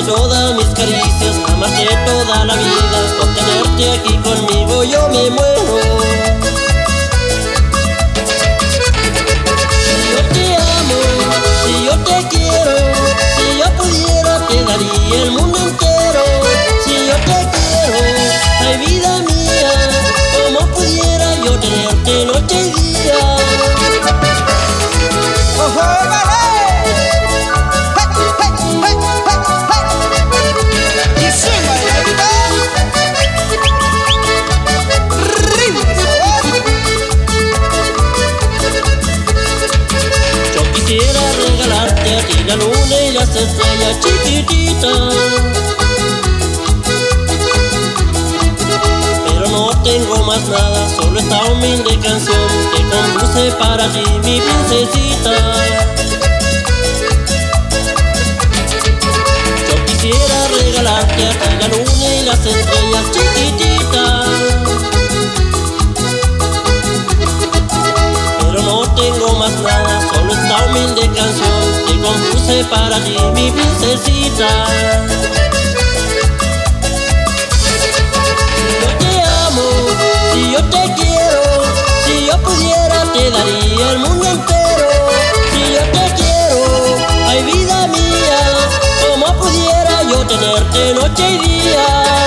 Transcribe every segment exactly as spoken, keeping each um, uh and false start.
darte todas mis caricias, amarte toda la vida. Por tenerte aquí conmigo yo me muero. Si yo te amo, si yo te quiero, si yo pudiera te daría el mundo entero. Si yo te quiero, ay vida mía, como pudiera yo tenerte noche y día. ¡Oh, vale! Quisiera regalarte a ti la luna y las estrellas chiquititas, pero no tengo más nada, solo esta humilde canción que compuse para ti, mi princesita. Yo quisiera regalarte a ti la luna y las estrellas chiquititas, pero no tengo más nada, solo esta humilde canción que compuse para ti, mi princesita. Si yo te amo, si yo te quiero, si yo pudiera te daría el mundo entero. Si yo te quiero, ay vida mía, como pudiera yo tenerte noche y día.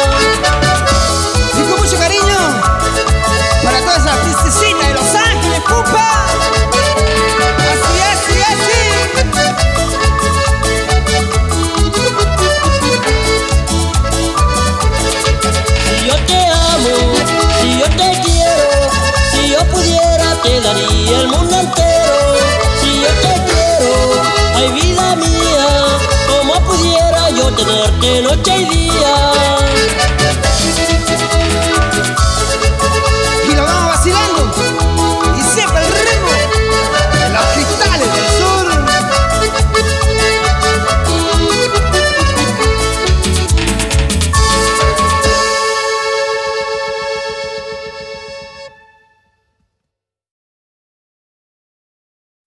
Y con mucho cariño para toda esa princesita de Los Ángeles, pupa. Así, así, así. Si yo te amo, si yo te quiero, si yo pudiera te daría el mundo entero. Si yo te quiero, ay vida mía, como pudiera yo tenerte noche y día.